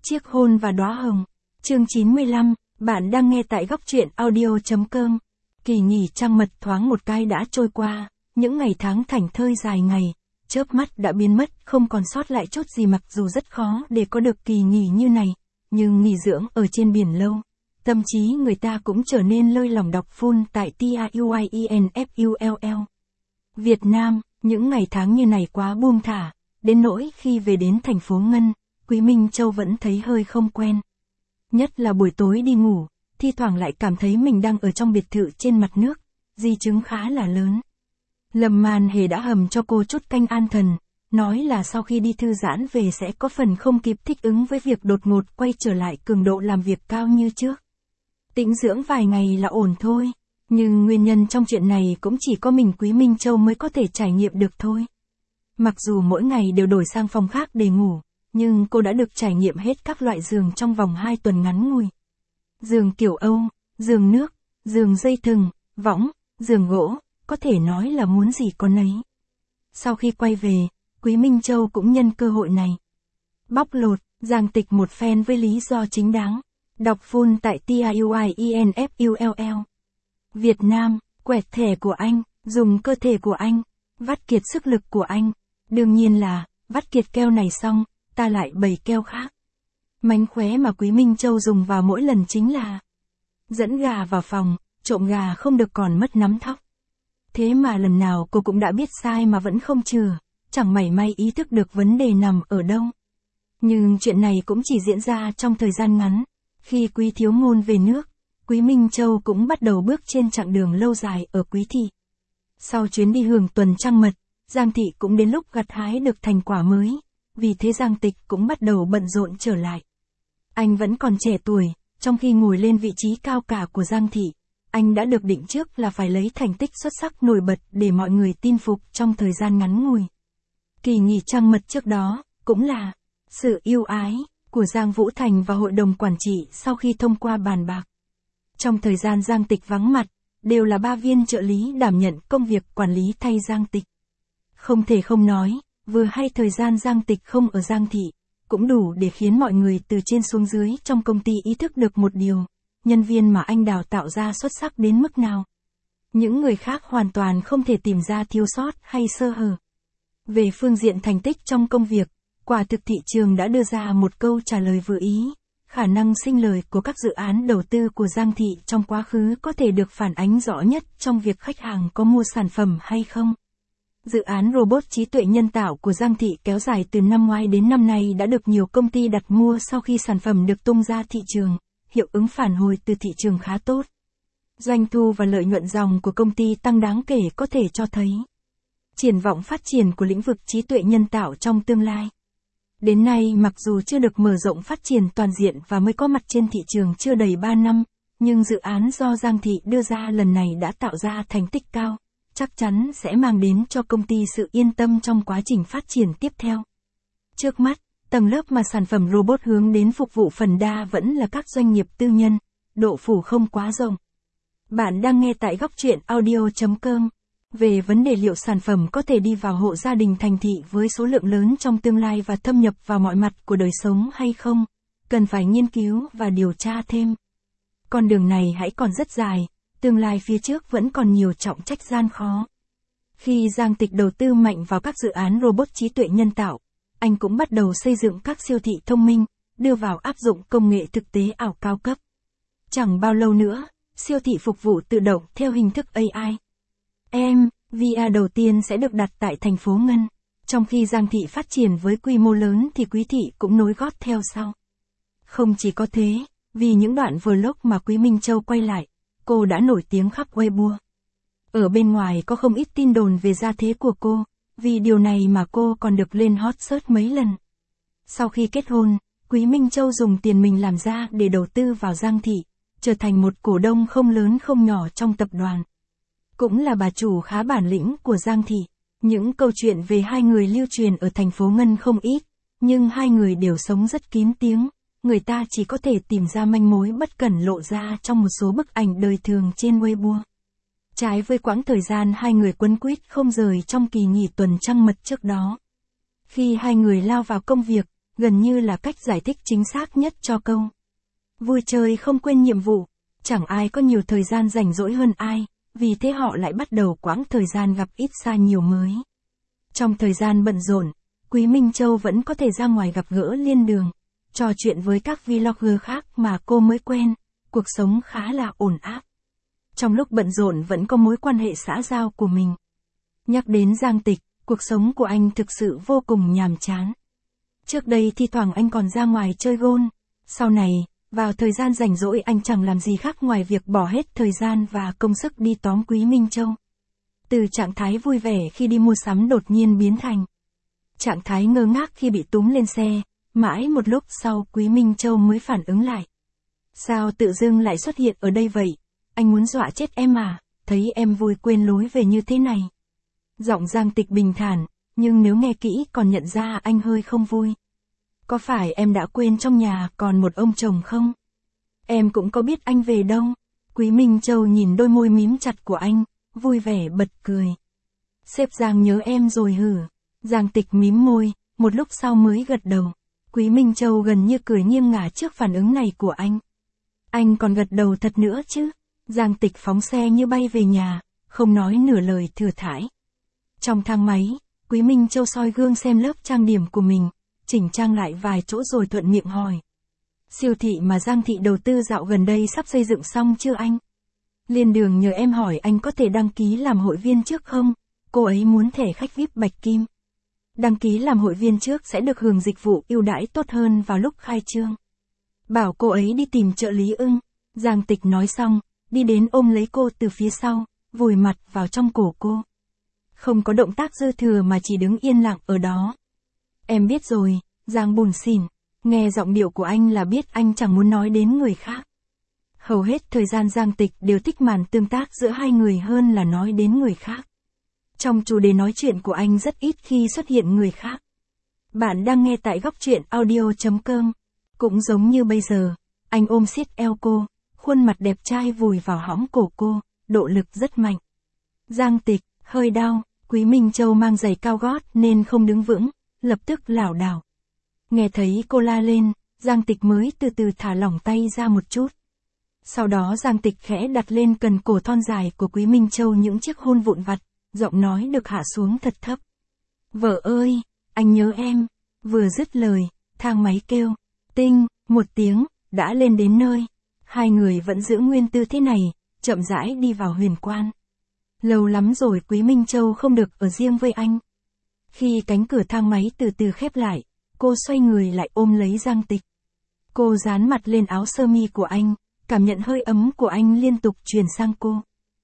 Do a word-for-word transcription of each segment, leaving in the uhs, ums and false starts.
Chiếc hôn và đóa hồng. Chương chín mươi lăm, bạn đang nghe tại góc truyện audio.com. Kỳ nghỉ trăng mật thoáng một cái đã trôi qua, những ngày tháng thảnh thơi dài ngày, chớp mắt đã biến mất, không còn sót lại chút gì. Mặc dù rất khó để có được kỳ nghỉ như này, nhưng nghỉ dưỡng ở trên biển lâu, tâm trí người ta cũng trở nên lơi lỏng. Đọc full tại TIUIENFULL. Việt Nam, những ngày tháng như này quá buông thả, đến nỗi khi về đến thành phố Ngân, Quý Minh Châu vẫn thấy hơi không quen. Nhất là buổi tối đi ngủ, thi thoảng lại cảm thấy mình đang ở trong biệt thự trên mặt nước, di chứng khá là lớn. Lâm Man Hề đã hầm cho cô chút canh an thần, nói là sau khi đi thư giãn về sẽ có phần không kịp thích ứng với việc đột ngột quay trở lại cường độ làm việc cao như trước. Tĩnh dưỡng vài ngày là ổn thôi, nhưng nguyên nhân trong chuyện này cũng chỉ có mình Quý Minh Châu mới có thể trải nghiệm được thôi. Mặc dù mỗi ngày đều đổi sang phòng khác để ngủ, nhưng cô đã được trải nghiệm hết các loại giường trong vòng hai tuần ngắn ngủi. Giường kiểu Âu, giường nước, giường dây thừng, võng, giường gỗ, có thể nói là muốn gì có nấy. Sau khi quay về, Quý Minh Châu cũng nhân cơ hội này bóc lột, giang tịch một phen với lý do chính đáng. Đọc full tại TIUIENFULL. Việt Nam, quẹt thẻ của anh, dùng cơ thể của anh, vắt kiệt sức lực của anh. Đương nhiên là, vắt kiệt keo này xong, ta lại bày keo khác. Mánh khóe mà Quý Minh Châu dùng vào mỗi lần chính là dẫn gà vào phòng, trộm gà không được còn mất nắm thóc. Thế mà lần nào cô cũng đã biết sai mà vẫn không chừa, chẳng mảy may ý thức được vấn đề nằm ở đâu. Nhưng chuyện này cũng chỉ diễn ra trong thời gian ngắn. Khi Quý Thiếu Ngôn về nước, Quý Minh Châu cũng bắt đầu bước trên chặng đường lâu dài ở Quý Thị. Sau chuyến đi hưởng tuần trăng mật, Giang Thị cũng đến lúc gặt hái được thành quả mới, vì thế Giang Tịch cũng bắt đầu bận rộn trở lại. Anh vẫn còn trẻ tuổi, trong khi ngồi lên vị trí cao cả của Giang Thị, anh đã được định trước là phải lấy thành tích xuất sắc nổi bật để mọi người tin phục trong thời gian ngắn ngủi. Kỳ nghỉ trăng mật trước đó, cũng là sự yêu ái của Giang Vũ Thành và hội đồng quản trị sau khi thông qua bàn bạc. Trong thời gian Giang Tịch vắng mặt, đều là ba viên trợ lý đảm nhận công việc quản lý thay Giang Tịch. Không thể không nói, vừa hay thời gian Giang Tịch không ở Giang Thị, cũng đủ để khiến mọi người từ trên xuống dưới trong công ty ý thức được một điều, nhân viên mà anh đào tạo ra xuất sắc đến mức nào. Những người khác hoàn toàn không thể tìm ra thiếu sót hay sơ hở. Về phương diện thành tích trong công việc, quả thực thị trường đã đưa ra một câu trả lời vừa ý. Khả năng sinh lời của các dự án đầu tư của Giang Thị trong quá khứ có thể được phản ánh rõ nhất trong việc khách hàng có mua sản phẩm hay không. Dự án robot trí tuệ nhân tạo của Giang Thị kéo dài từ năm ngoái đến năm nay đã được nhiều công ty đặt mua sau khi sản phẩm được tung ra thị trường, hiệu ứng phản hồi từ thị trường khá tốt. Doanh thu và lợi nhuận dòng của công ty tăng đáng kể, có thể cho thấy triển vọng phát triển của lĩnh vực trí tuệ nhân tạo trong tương lai. Đến nay mặc dù chưa được mở rộng phát triển toàn diện và mới có mặt trên thị trường chưa đầy ba năm, nhưng dự án do Giang Thị đưa ra lần này đã tạo ra thành tích cao, chắc chắn sẽ mang đến cho công ty sự yên tâm trong quá trình phát triển tiếp theo. Trước mắt, tầng lớp mà sản phẩm robot hướng đến phục vụ phần đa vẫn là các doanh nghiệp tư nhân, độ phủ không quá rộng. Bạn đang nghe tại góc truyện audio.com. Về vấn đề liệu sản phẩm có thể đi vào hộ gia đình thành thị với số lượng lớn trong tương lai và thâm nhập vào mọi mặt của đời sống hay không, cần phải nghiên cứu và điều tra thêm. Con đường này hãy còn rất dài, tương lai phía trước vẫn còn nhiều trọng trách gian khó. Khi Giang Tịch đầu tư mạnh vào các dự án robot trí tuệ nhân tạo, anh cũng bắt đầu xây dựng các siêu thị thông minh, đưa vào áp dụng công nghệ thực tế ảo cao cấp. Chẳng bao lâu nữa, siêu thị phục vụ tự động theo hình thức a i. em vê a đầu tiên sẽ được đặt tại thành phố Ngân. Trong khi Giang Thị phát triển với quy mô lớn thì Quý Thị cũng nối gót theo sau. Không chỉ có thế, vì những đoạn vlog mà Quý Minh Châu quay lại, cô đã nổi tiếng khắp Weibo. Ở bên ngoài có không ít tin đồn về gia thế của cô, vì điều này mà cô còn được lên hot search mấy lần. Sau khi kết hôn, Quý Minh Châu dùng tiền mình làm ra để đầu tư vào Giang Thị, trở thành một cổ đông không lớn không nhỏ trong tập đoàn. Cũng là bà chủ khá bản lĩnh của Giang Thị. Những câu chuyện về hai người lưu truyền ở thành phố Ngân không ít, nhưng hai người đều sống rất kín tiếng, người ta chỉ có thể tìm ra manh mối bất cẩn lộ ra trong một số bức ảnh đời thường trên Weibo. Trái với quãng thời gian hai người quấn quýt không rời trong kỳ nghỉ tuần trăng mật trước đó. Khi hai người lao vào công việc, gần như là cách giải thích chính xác nhất cho câu vui chơi không quên nhiệm vụ. Chẳng ai có nhiều thời gian rảnh rỗi hơn ai, vì thế họ lại bắt đầu quãng thời gian gặp ít xa nhiều mới. Trong thời gian bận rộn, Quý Minh Châu vẫn có thể ra ngoài gặp gỡ Liên Đường, trò chuyện với các vlogger khác mà cô mới quen, cuộc sống khá là ổn áp. Trong lúc bận rộn vẫn có mối quan hệ xã giao của mình. Nhắc đến Giang Tịch, cuộc sống của anh thực sự vô cùng nhàm chán. Trước đây thi thoảng anh còn ra ngoài chơi gôn, sau này, vào thời gian rảnh rỗi anh chẳng làm gì khác ngoài việc bỏ hết thời gian và công sức đi tóm Quý Minh Châu. Từ trạng thái vui vẻ khi đi mua sắm đột nhiên biến thành trạng thái ngơ ngác khi bị túm lên xe, mãi một lúc sau Quý Minh Châu mới phản ứng lại. Sao tự dưng lại xuất hiện ở đây vậy? Anh muốn dọa chết em à? Thấy em vui quên lối về như thế này. Giọng Giang Tịch bình thản, nhưng nếu nghe kỹ còn nhận ra anh hơi không vui. Có phải em đã quên trong nhà còn một ông chồng không? Em cũng có biết anh về đâu. Quý Minh Châu nhìn đôi môi mím chặt của anh, vui vẻ bật cười. Sếp Giang nhớ em rồi hử? Giang Tịch mím môi, một lúc sau mới gật đầu. Quý Minh Châu gần như cười nghiêng ngả trước phản ứng này của anh. Anh còn gật đầu thật nữa chứ? Giang Tịch phóng xe như bay về nhà, không nói nửa lời thừa thãi. Trong thang máy, Quý Minh Châu soi gương xem lớp trang điểm của mình, chỉnh trang lại vài chỗ rồi thuận miệng hỏi. Siêu thị mà Giang thị đầu tư dạo gần đây sắp xây dựng xong chưa anh? Liên Đường nhờ em hỏi anh có thể đăng ký làm hội viên trước không? Cô ấy muốn thẻ khách vi ai pi bạch kim. Đăng ký làm hội viên trước sẽ được hưởng dịch vụ ưu đãi tốt hơn vào lúc khai trương. Bảo cô ấy đi tìm trợ lý ưng. Giang Tịch nói xong, đi đến ôm lấy cô từ phía sau, vùi mặt vào trong cổ cô. Không có động tác dư thừa mà chỉ đứng yên lặng ở đó. Em biết rồi, Giang buồn xỉn, nghe giọng điệu của anh là biết anh chẳng muốn nói đến người khác. Hầu hết thời gian Giang Tịch đều thích màn tương tác giữa hai người hơn là nói đến người khác. Trong chủ đề nói chuyện của anh rất ít khi xuất hiện người khác. Bạn đang nghe tại góc truyện audio chấm com. Cũng giống như bây giờ, anh ôm siết eo cô, khuôn mặt đẹp trai vùi vào hõm cổ cô, độ lực rất mạnh. Giang Tịch, hơi đau, Quý Minh Châu mang giày cao gót nên không đứng vững, lập tức lảo đảo. Nghe thấy cô la lên, Giang Tịch mới từ từ thả lỏng tay ra một chút. Sau đó Giang Tịch khẽ đặt lên cần cổ thon dài của Quý Minh Châu những chiếc hôn vụn vặt, giọng nói được hạ xuống thật thấp. Vợ ơi, anh nhớ em. Vừa dứt lời, thang máy kêu, tinh, một tiếng, đã lên đến nơi. Hai người vẫn giữ nguyên tư thế này, chậm rãi đi vào huyền quan. Lâu lắm rồi Quý Minh Châu không được ở riêng với anh. Khi cánh cửa thang máy từ từ khép lại, cô xoay người lại ôm lấy Giang Tịch. Cô dán mặt lên áo sơ mi của anh, cảm nhận hơi ấm của anh liên tục truyền sang cô.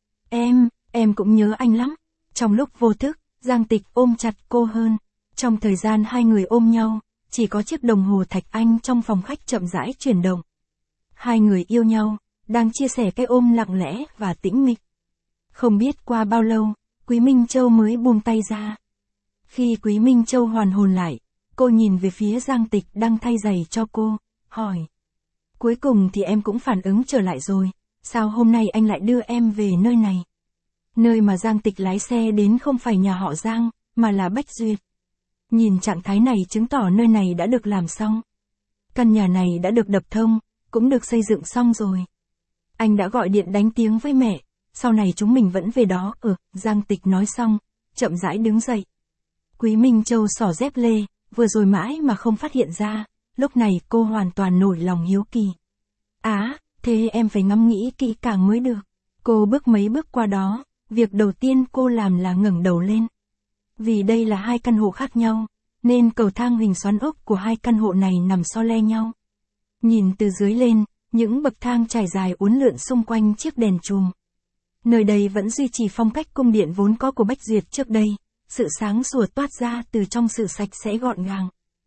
Em, em cũng nhớ anh lắm. Trong lúc vô thức, Giang Tịch ôm chặt cô hơn. Trong thời gian hai người ôm nhau, chỉ có chiếc đồng hồ thạch anh trong phòng khách chậm rãi chuyển động. Hai người yêu nhau, đang chia sẻ cái ôm lặng lẽ và tĩnh mịch. Không biết qua bao lâu, Quý Minh Châu mới buông tay ra. Khi Quý Minh Châu hoàn hồn lại, cô nhìn về phía Giang Tịch đang thay giày cho cô, hỏi. Cuối cùng thì em cũng phản ứng trở lại rồi, sao hôm nay anh lại đưa em về nơi này? Nơi mà Giang Tịch lái xe đến không phải nhà họ Giang, mà là Bách Duyệt. Nhìn trạng thái này chứng tỏ nơi này đã được làm xong. Căn nhà này đã được đập thông, cũng được xây dựng xong rồi. Anh đã gọi điện đánh tiếng với mẹ, sau này chúng mình vẫn về đó. Ừ, Giang Tịch nói xong, chậm rãi đứng dậy. Quý Minh Châu xỏ dép lê, vừa rồi mãi mà không phát hiện ra, lúc này cô hoàn toàn nổi lòng hiếu kỳ. Á, thế em phải ngẫm nghĩ kỹ càng mới được. Cô bước mấy bước qua đó, việc đầu tiên cô làm là ngẩng đầu lên. Vì đây là hai căn hộ khác nhau, nên cầu thang hình xoắn ốc của hai căn hộ này nằm so le nhau. Nhìn từ dưới lên, những bậc thang trải dài uốn lượn xung quanh chiếc đèn chùm. Nơi đây vẫn duy trì phong cách cung điện vốn có của Bách Duyệt trước đây, sự sáng sủa toát ra từ trong sự sạch sẽ gọn gàng.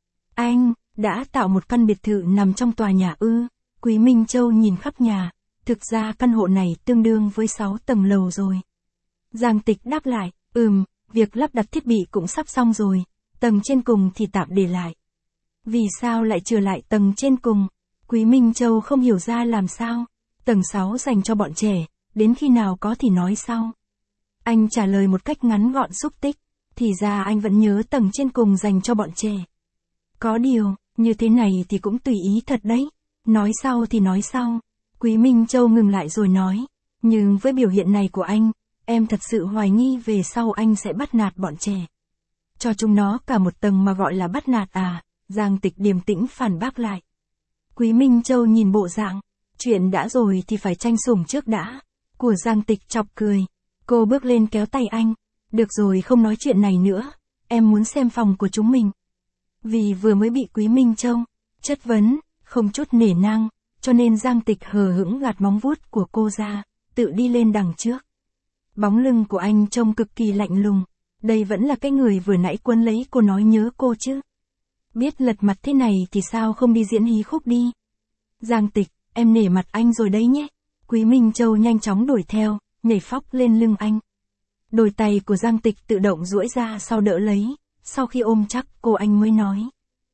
Anh đã tạo một căn biệt thự nằm trong tòa nhà ư? Quý Minh Châu nhìn khắp nhà, thực ra căn hộ này tương đương với sáu tầng lầu rồi. Giang Tịch đáp lại, ừm, việc lắp đặt thiết bị cũng sắp xong rồi, tầng trên cùng thì tạm để lại. Vì sao lại trở lại tầng trên cùng? Quý Minh Châu không hiểu ra làm sao. Tầng sáu dành cho bọn trẻ, đến khi nào có thì nói sau. Anh trả lời một cách ngắn gọn xúc tích, thì ra anh vẫn nhớ tầng trên cùng dành cho bọn trẻ. Có điều, Như thế này thì cũng tùy ý thật đấy. Nói sau thì nói sau. Quý Minh Châu ngừng lại rồi nói. Nhưng với biểu hiện này của anh, em thật sự hoài nghi về sau anh sẽ bắt nạt bọn trẻ. Cho chúng nó cả một tầng mà gọi là bắt nạt à? Giang Tịch điềm tĩnh phản bác lại. Quý Minh Châu nhìn bộ dạng. Chuyện đã rồi thì phải tranh sủng trước đã. Của Giang Tịch chọc cười. Cô bước lên kéo tay anh. Được rồi, không nói chuyện này nữa. Em muốn xem phòng của chúng mình. Vì vừa mới bị Quý Minh Châu chất vấn, không chút nể nang, cho nên Giang Tịch hờ hững gạt móng vuốt của cô ra, tự đi lên đằng trước. Bóng lưng của anh trông cực kỳ lạnh lùng. Đây vẫn là cái người vừa nãy quấn lấy cô nói nhớ cô chứ. Biết lật mặt thế này thì sao không đi diễn hí khúc đi. Giang Tịch, em nể mặt anh rồi đấy nhé. Quý Minh Châu nhanh chóng đuổi theo, nhảy phóc lên lưng anh. Đôi tay của Giang Tịch tự động duỗi ra sau đỡ lấy, sau khi ôm chắc cô anh mới nói.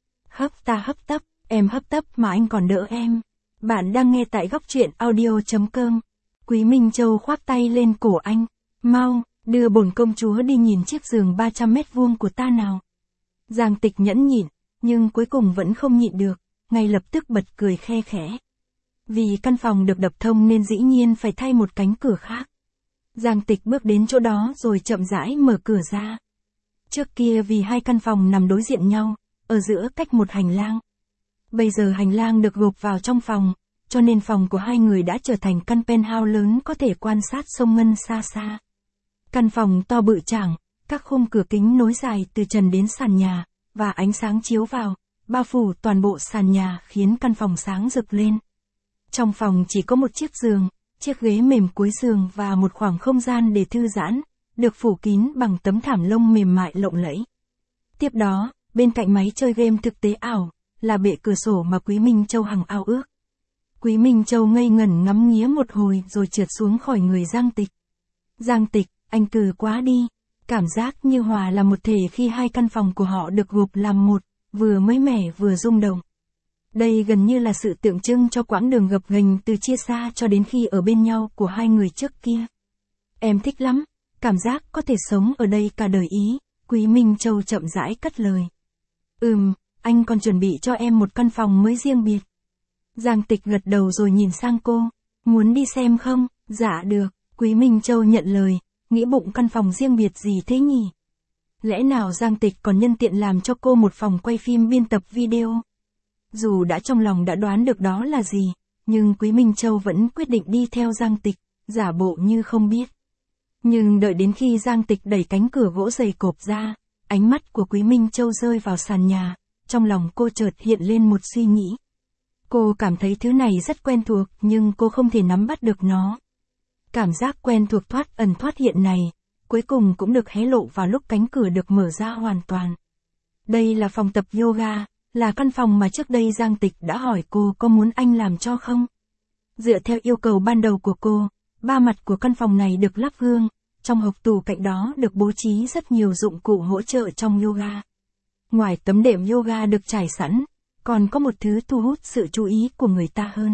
Hấp ta hấp tấp, em hấp tấp mà anh còn đỡ em. Bạn đang nghe tại góc truyện audio.com. Quý Minh Châu khoác tay lên cổ anh. Mau, đưa bổn công chúa đi nhìn chiếc giường ba trăm mét vuông của ta nào. Giang Tịch nhẫn nhịn, nhưng cuối cùng vẫn không nhịn được, ngay lập tức bật cười khe khẽ. Vì căn phòng được đập thông nên dĩ nhiên phải thay một cánh cửa khác. Giang Tịch bước đến chỗ đó rồi chậm rãi mở cửa ra. Trước kia vì hai căn phòng nằm đối diện nhau, ở giữa cách một hành lang. Bây giờ hành lang được gộp vào trong phòng, cho nên phòng của hai người đã trở thành căn penthouse lớn có thể quan sát sông Ngân xa xa. Căn phòng to bự chảng, các khung cửa kính nối dài từ trần đến sàn nhà, và ánh sáng chiếu vào, bao phủ toàn bộ sàn nhà khiến căn phòng sáng rực lên. Trong phòng chỉ có một chiếc giường, chiếc ghế mềm cuối giường và một khoảng không gian để thư giãn, được phủ kín bằng tấm thảm lông mềm mại lộng lẫy. Tiếp đó, bên cạnh máy chơi game thực tế ảo, là bệ cửa sổ mà Quý Minh Châu hằng ao ước. Quý Minh Châu ngây ngẩn ngắm nghía một hồi rồi trượt xuống khỏi người Giang Tịch. Giang Tịch, anh cừ quá đi. Cảm giác như hòa là một thể khi hai căn phòng của họ được gộp làm một, vừa mới mẻ vừa rung động. Đây gần như là sự tượng trưng cho quãng đường gập ghềnh từ chia xa cho đến khi ở bên nhau của hai người trước kia. Em thích lắm, cảm giác có thể sống ở đây cả đời ý, Quý Minh Châu chậm rãi cất lời. Ừm, anh còn chuẩn bị cho em một căn phòng mới riêng biệt. Giang Tịch gật đầu rồi nhìn sang cô, muốn đi xem không? Dạ được, Quý Minh Châu nhận lời, nghĩ bụng căn phòng riêng biệt gì thế nhỉ? Lẽ nào Giang Tịch còn nhân tiện làm cho cô một phòng quay phim biên tập video? Dù đã trong lòng đã đoán được đó là gì, nhưng Quý Minh Châu vẫn quyết định đi theo Giang Tịch, giả bộ như không biết. Nhưng đợi đến khi Giang Tịch đẩy cánh cửa gỗ dày cộp ra, ánh mắt của Quý Minh Châu rơi vào sàn nhà, trong lòng cô chợt hiện lên một suy nghĩ. Cô cảm thấy thứ này rất quen thuộc nhưng cô không thể nắm bắt được nó. Cảm giác quen thuộc thoát ẩn thoát hiện này, cuối cùng cũng được hé lộ vào lúc cánh cửa được mở ra hoàn toàn. Đây là phòng tập yoga, là căn phòng mà trước đây Giang Tịch đã hỏi cô có muốn anh làm cho không. Dựa theo yêu cầu ban đầu của cô, ba mặt của căn phòng này được lắp gương, trong hộc tủ cạnh đó được bố trí rất nhiều dụng cụ hỗ trợ trong yoga. Ngoài tấm đệm yoga được trải sẵn, còn có một thứ thu hút sự chú ý của người ta hơn.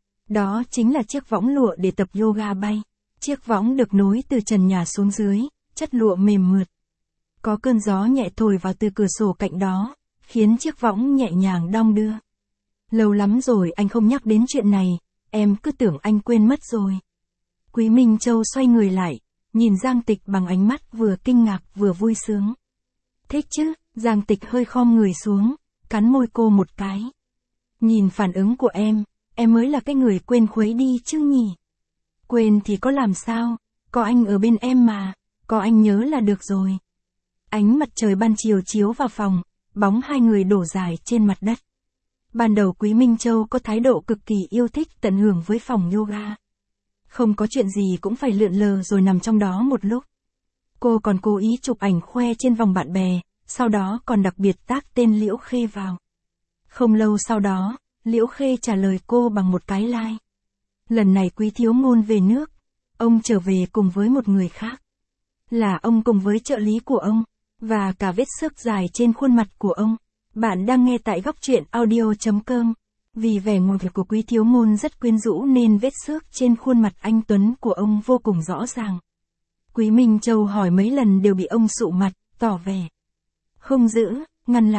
Đó chính là chiếc võng lụa để tập yoga bay. Chiếc võng được nối từ trần nhà xuống dưới, chất lụa mềm mượt. Có cơn gió nhẹ thổi vào từ cửa sổ cạnh đó, khiến chiếc võng nhẹ nhàng đong đưa. Lâu lắm rồi anh không nhắc đến chuyện này, em cứ tưởng anh quên mất rồi. Quý Minh Châu xoay người lại, nhìn Giang Tịch bằng ánh mắt vừa kinh ngạc vừa vui sướng. Thích chứ? Giang Tịch hơi khom người xuống, cắn môi cô một cái. Nhìn phản ứng của em, em mới là cái người quên khuấy đi chứ nhỉ? Quên thì có làm sao, có anh ở bên em mà, có anh nhớ là được rồi. Ánh mặt trời ban chiều chiếu vào phòng, bóng hai người đổ dài trên mặt đất. Ban đầu Quý Minh Châu có thái độ cực kỳ yêu thích tận hưởng với phòng yoga. Không có chuyện gì cũng phải lượn lờ rồi nằm trong đó một lúc. Cô còn cố ý chụp ảnh khoe trên vòng bạn bè, sau đó còn đặc biệt tác tên Liễu Khê vào. Không lâu sau đó, Liễu Khê trả lời cô bằng một cái like. Lần này Quý thiếu ngôn về nước, ông trở về cùng với một người khác. Là ông cùng với trợ lý của ông, và cả vết xước dài trên khuôn mặt của ông. Bạn đang nghe tại góc truyện audio.com. Vì vẻ ngoài của Quý thiếu ngôn rất quyến rũ nên vết xước trên khuôn mặt anh Tuấn của ông vô cùng rõ ràng. Quý Minh Châu hỏi mấy lần đều bị ông sụ mặt, tỏ vẻ không giữ, ngăn lại.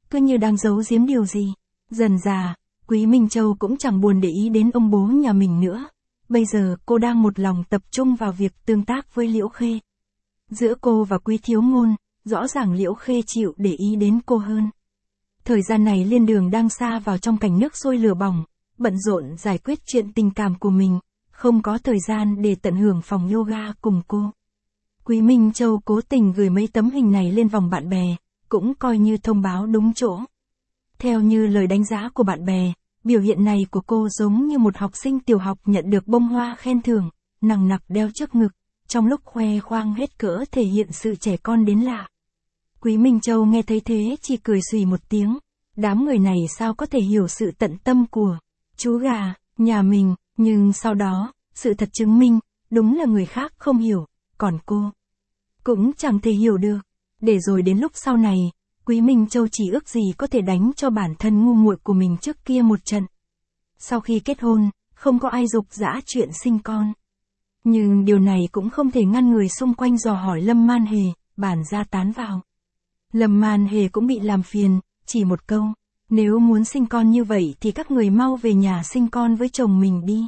cứ như đang giấu giếm điều gì. Dần dà, Quý Minh Châu cũng chẳng buồn để ý đến ông bố nhà mình nữa. Bây giờ cô đang một lòng tập trung vào việc tương tác với Liễu Khê. Giữa cô và Quý Thiếu Ngôn, rõ ràng Liễu Khê chịu để ý đến cô hơn. Thời gian này Liên Đường đang sa vào trong cảnh nước sôi lửa bỏng, bận rộn giải quyết chuyện tình cảm của mình, không có thời gian để tận hưởng phòng yoga cùng cô. Quý Minh Châu cố tình gửi mấy tấm hình này lên vòng bạn bè, cũng coi như thông báo đúng chỗ. Theo như lời đánh giá của bạn bè, biểu hiện này của cô giống như một học sinh tiểu học nhận được bông hoa khen thưởng, nằng nặc đeo trước ngực, trong lúc khoe khoang hết cỡ thể hiện sự trẻ con đến lạ. Quý Minh Châu nghe thấy thế chỉ cười xùy một tiếng, đám người này sao có thể hiểu sự tận tâm của chú gà nhà mình, nhưng sau đó, sự thật chứng minh, đúng là người khác không hiểu, còn cô cũng chẳng thể hiểu được. Để rồi đến lúc sau này, Quý Minh Châu chỉ ước gì có thể đánh cho bản thân ngu muội của mình trước kia một trận. Sau khi kết hôn, không có ai dục dã chuyện sinh con. Nhưng điều này cũng không thể ngăn người xung quanh dò hỏi Lâm Man Hề, bàn ra tán vào. Lâm Man Hề cũng bị làm phiền, chỉ một câu, nếu muốn sinh con như vậy thì các người mau về nhà sinh con với chồng mình đi.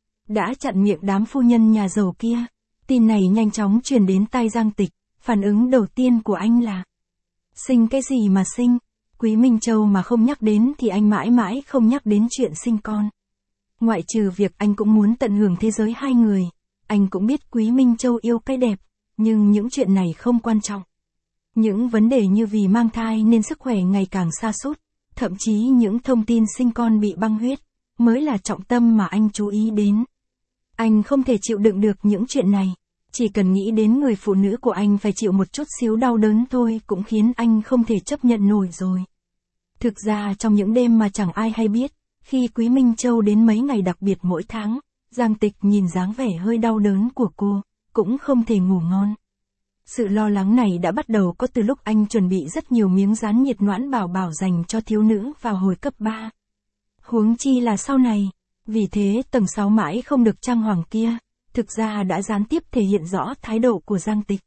Đã chặn miệng đám phu nhân nhà giàu kia. Tin này nhanh chóng truyền đến tai Giang Tịch, phản ứng đầu tiên của anh là: sinh cái gì mà sinh, Quý Minh Châu mà không nhắc đến thì anh mãi mãi không nhắc đến chuyện sinh con. Ngoại trừ việc anh cũng muốn tận hưởng thế giới hai người, anh cũng biết Quý Minh Châu yêu cái đẹp, nhưng những chuyện này không quan trọng. Những vấn đề như vì mang thai nên sức khỏe ngày càng sa sút, thậm chí những thông tin sinh con bị băng huyết, mới là trọng tâm mà anh chú ý đến. Anh không thể chịu đựng được những chuyện này, chỉ cần nghĩ đến người phụ nữ của anh phải chịu một chút xíu đau đớn thôi cũng khiến anh không thể chấp nhận nổi rồi. Thực ra trong những đêm mà chẳng ai hay biết, khi Quý Minh Châu đến mấy ngày đặc biệt mỗi tháng, Giang Tịch nhìn dáng vẻ hơi đau đớn của cô, cũng không thể ngủ ngon. Sự lo lắng này đã bắt đầu có từ lúc anh chuẩn bị rất nhiều miếng dán nhiệt noãn bảo bảo dành cho thiếu nữ vào hồi cấp ba. Huống chi là sau này, vì thế tầng sáu mãi không được trang hoàng kia, thực ra đã gián tiếp thể hiện rõ thái độ của Giang Tịch.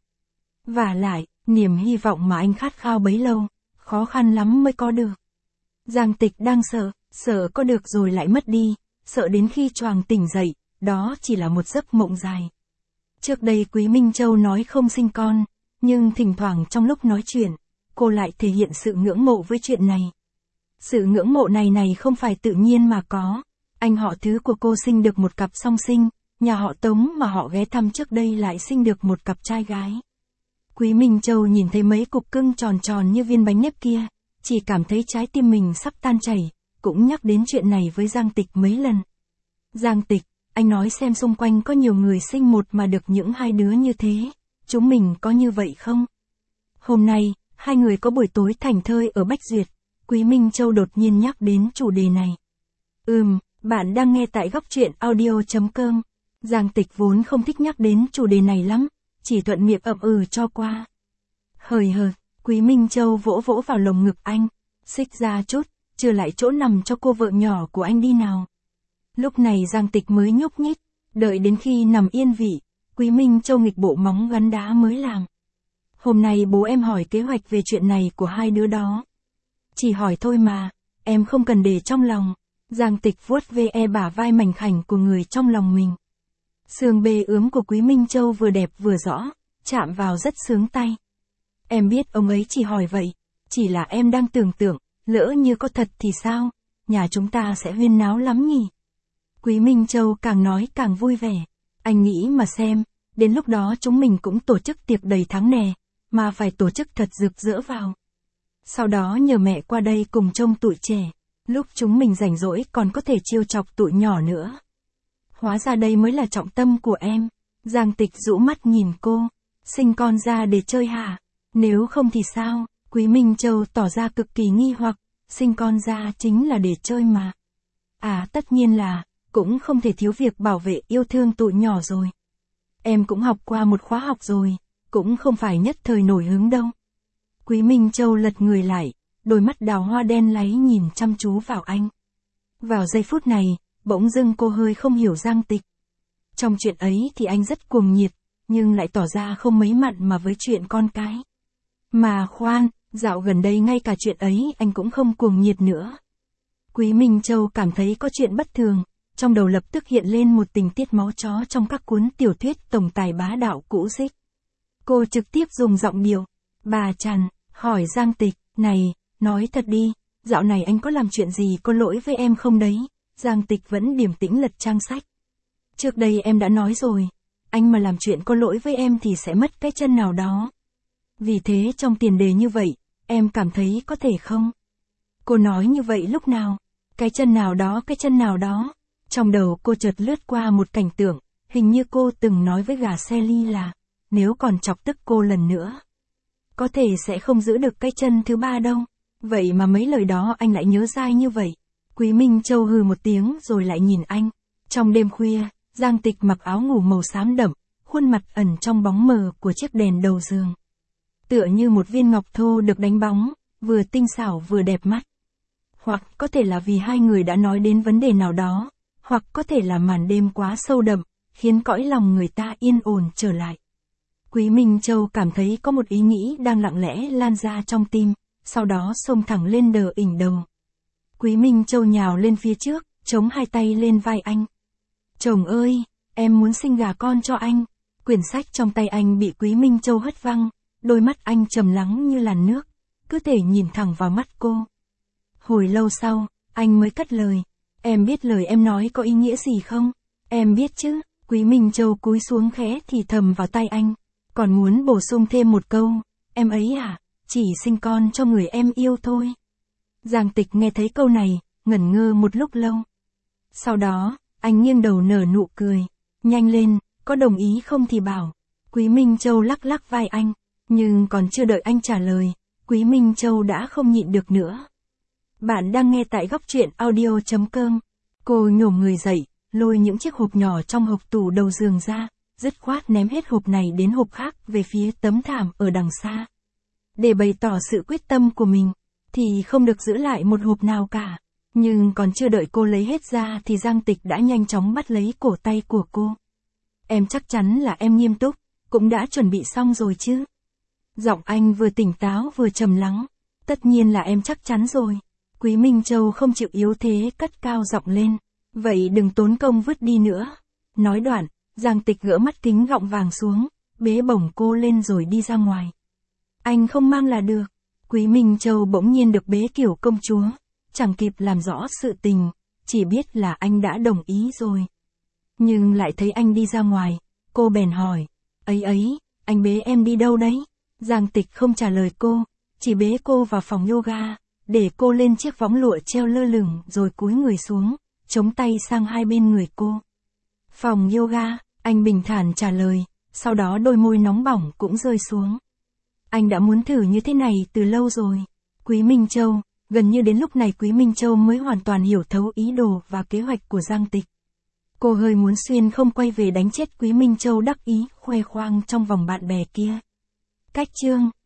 Vả lại, niềm hy vọng mà anh khát khao bấy lâu, khó khăn lắm mới có được. Giang Tịch đang sợ, sợ có được rồi lại mất đi, sợ đến khi choàng tỉnh dậy, đó chỉ là một giấc mộng dài. Trước đây Quý Minh Châu nói không sinh con, nhưng thỉnh thoảng trong lúc nói chuyện, cô lại thể hiện sự ngưỡng mộ với chuyện này. Sự ngưỡng mộ này này không phải tự nhiên mà có. Anh họ Thứ của cô sinh được một cặp song sinh, nhà họ Tống mà họ ghé thăm trước đây lại sinh được một cặp trai gái. Quý Minh Châu nhìn thấy mấy cục cưng tròn tròn như viên bánh nếp kia, chỉ cảm thấy trái tim mình sắp tan chảy, cũng nhắc đến chuyện này với Giang Tịch mấy lần. Giang Tịch, anh nói xem xung quanh có nhiều người sinh một mà được những hai đứa như thế, chúng mình có như vậy không? Hôm nay, hai người có buổi tối thảnh thơi ở Bách Duyệt, Quý Minh Châu đột nhiên nhắc đến chủ đề này. Ừm, bạn đang nghe tại góc truyện audio chấm com. Giang Tịch vốn không thích nhắc đến chủ đề này lắm, chỉ thuận miệng ậm ừ cho qua. Hời hợt, Quý Minh Châu vỗ vỗ vào lồng ngực anh, xích ra chút, trừ lại chỗ nằm cho cô vợ nhỏ của anh đi nào. Lúc này Giang Tịch mới nhúc nhích, đợi đến khi nằm yên vị, Quý Minh Châu nghịch bộ móng gắn đá mới làm. Hôm nay bố em hỏi kế hoạch về chuyện này của hai đứa đó. Chỉ hỏi thôi mà, em không cần để trong lòng. Giang Tịch vuốt ve bả vai mảnh khảnh của người trong lòng mình. Xương bê ướm của Quý Minh Châu vừa đẹp vừa rõ, chạm vào rất sướng tay. Em biết ông ấy chỉ hỏi vậy, chỉ là em đang tưởng tượng, lỡ như có thật thì sao, nhà chúng ta sẽ huyên náo lắm nhỉ. Quý Minh Châu càng nói càng vui vẻ, anh nghĩ mà xem, đến lúc đó chúng mình cũng tổ chức tiệc đầy tháng nè, mà phải tổ chức thật rực rỡ vào. Sau đó nhờ mẹ qua đây cùng trông tụi trẻ, lúc chúng mình rảnh rỗi còn có thể trêu chọc tụi nhỏ nữa. Hóa ra đây mới là trọng tâm của em. Giang Tịch rũ mắt nhìn cô, sinh con ra để chơi hả? Nếu không thì sao? Quý Minh Châu tỏ ra cực kỳ nghi hoặc, sinh con ra chính là để chơi mà. À tất nhiên là, cũng không thể thiếu việc bảo vệ yêu thương tụi nhỏ rồi. Em cũng học qua một khóa học rồi, cũng không phải nhất thời nổi hứng đâu. Quý Minh Châu lật người lại, đôi mắt đào hoa đen láy nhìn chăm chú vào anh. Vào giây phút này, bỗng dưng cô hơi không hiểu Giang Tịch. Trong chuyện ấy thì anh rất cuồng nhiệt, nhưng lại tỏ ra không mấy mặn mà với chuyện con cái. Mà khoan, Dạo gần đây ngay cả chuyện ấy anh cũng không cuồng nhiệt nữa. Quý Minh Châu cảm thấy có chuyện bất thường, trong đầu lập tức hiện lên một tình tiết máu chó trong các cuốn tiểu thuyết tổng tài bá đạo cũ xích. Cô trực tiếp dùng giọng điệu, bà Trần, hỏi Giang Tịch, này, nói thật đi, dạo này anh có làm chuyện gì có lỗi với em không đấy? Giang Tịch vẫn điềm tĩnh lật trang sách. Trước đây em đã nói rồi, anh mà làm chuyện có lỗi với em thì sẽ mất cái chân nào đó. Vì thế trong tiền đề như vậy, em cảm thấy có thể không? Cô nói như vậy lúc nào? Cái chân nào đó, cái chân nào đó. Trong đầu cô chợt lướt qua một cảnh tượng, hình như cô từng nói với gà Sally là, nếu còn chọc tức cô lần nữa, có thể sẽ không giữ được cái chân thứ ba đâu. Vậy mà mấy lời đó anh lại nhớ dai như vậy. Quý Minh Châu hừ một tiếng rồi lại nhìn anh. Trong đêm khuya, Giang Tịch mặc áo ngủ màu xám đậm, khuôn mặt ẩn trong bóng mờ của chiếc đèn đầu giường. Tựa như một viên ngọc thô được đánh bóng, vừa tinh xảo vừa đẹp mắt. Hoặc có thể là vì hai người đã nói đến vấn đề nào đó, hoặc có thể là màn đêm quá sâu đậm, khiến cõi lòng người ta yên ổn trở lại. Quý Minh Châu cảm thấy có một ý nghĩ đang lặng lẽ lan ra trong tim, sau đó xông thẳng lên đờ ỉnh đầu. Quý Minh Châu nhào lên phía trước, chống hai tay lên vai anh. Chồng ơi, em muốn sinh gà con cho anh. Quyển sách trong tay anh bị Quý Minh Châu hất văng, đôi mắt anh trầm lắng như làn nước, cứ thể nhìn thẳng vào mắt cô. Hồi lâu sau, anh mới cất lời. Em biết lời em nói có ý nghĩa gì không? Em biết chứ. Quý Minh Châu cúi xuống khẽ thì thầm vào tai anh. Còn muốn bổ sung thêm một câu. Em ấy à, chỉ sinh con cho người em yêu thôi. Giang Tịch nghe thấy câu này, ngẩn ngơ một lúc lâu. Sau đó, anh nghiêng đầu nở nụ cười. Nhanh lên, có đồng ý không thì bảo. Quý Minh Châu lắc lắc vai anh. Nhưng còn chưa đợi anh trả lời, Quý Minh Châu đã không nhịn được nữa. Bạn đang nghe tại góc truyện audio chấm com. Cô nhổm người dậy, lôi những chiếc hộp nhỏ trong hộc tủ đầu giường ra, dứt khoát ném hết hộp này đến hộp khác về phía tấm thảm ở đằng xa. Để bày tỏ sự quyết tâm của mình, thì không được giữ lại một hộp nào cả. Nhưng còn chưa đợi cô lấy hết ra thì Giang Tịch đã nhanh chóng bắt lấy cổ tay của cô. Em chắc chắn là em nghiêm túc, cũng đã chuẩn bị xong rồi chứ? Giọng anh vừa tỉnh táo vừa trầm lắng. Tất nhiên là em chắc chắn rồi. Quý Minh Châu không chịu yếu thế cất cao giọng lên. Vậy đừng tốn công vứt đi nữa. Nói đoạn, Giang Tịch gỡ mắt kính gọng vàng xuống, bế bổng cô lên rồi đi ra ngoài. Anh không mang là được. Quý Minh Châu bỗng nhiên được bế kiểu công chúa, chẳng kịp làm rõ sự tình, chỉ biết là anh đã đồng ý rồi. Nhưng lại thấy anh đi ra ngoài, cô bèn hỏi, ấy ấy, anh bế em đi đâu đấy? Giang Tịch không trả lời cô, chỉ bế cô vào phòng yoga, để cô lên chiếc võng lụa treo lơ lửng rồi cúi người xuống, chống tay sang hai bên người cô. Phòng yoga, anh bình thản trả lời, sau đó đôi môi nóng bỏng cũng rơi xuống. Anh đã muốn thử như thế này từ lâu rồi. Quý Minh Châu, gần như đến lúc này Quý Minh Châu mới hoàn toàn hiểu thấu ý đồ và kế hoạch của Giang Tịch. Cô hơi muốn xuyên không quay về đánh chết Quý Minh Châu đắc ý, khoe khoang trong vòng bạn bè kia. Cách chương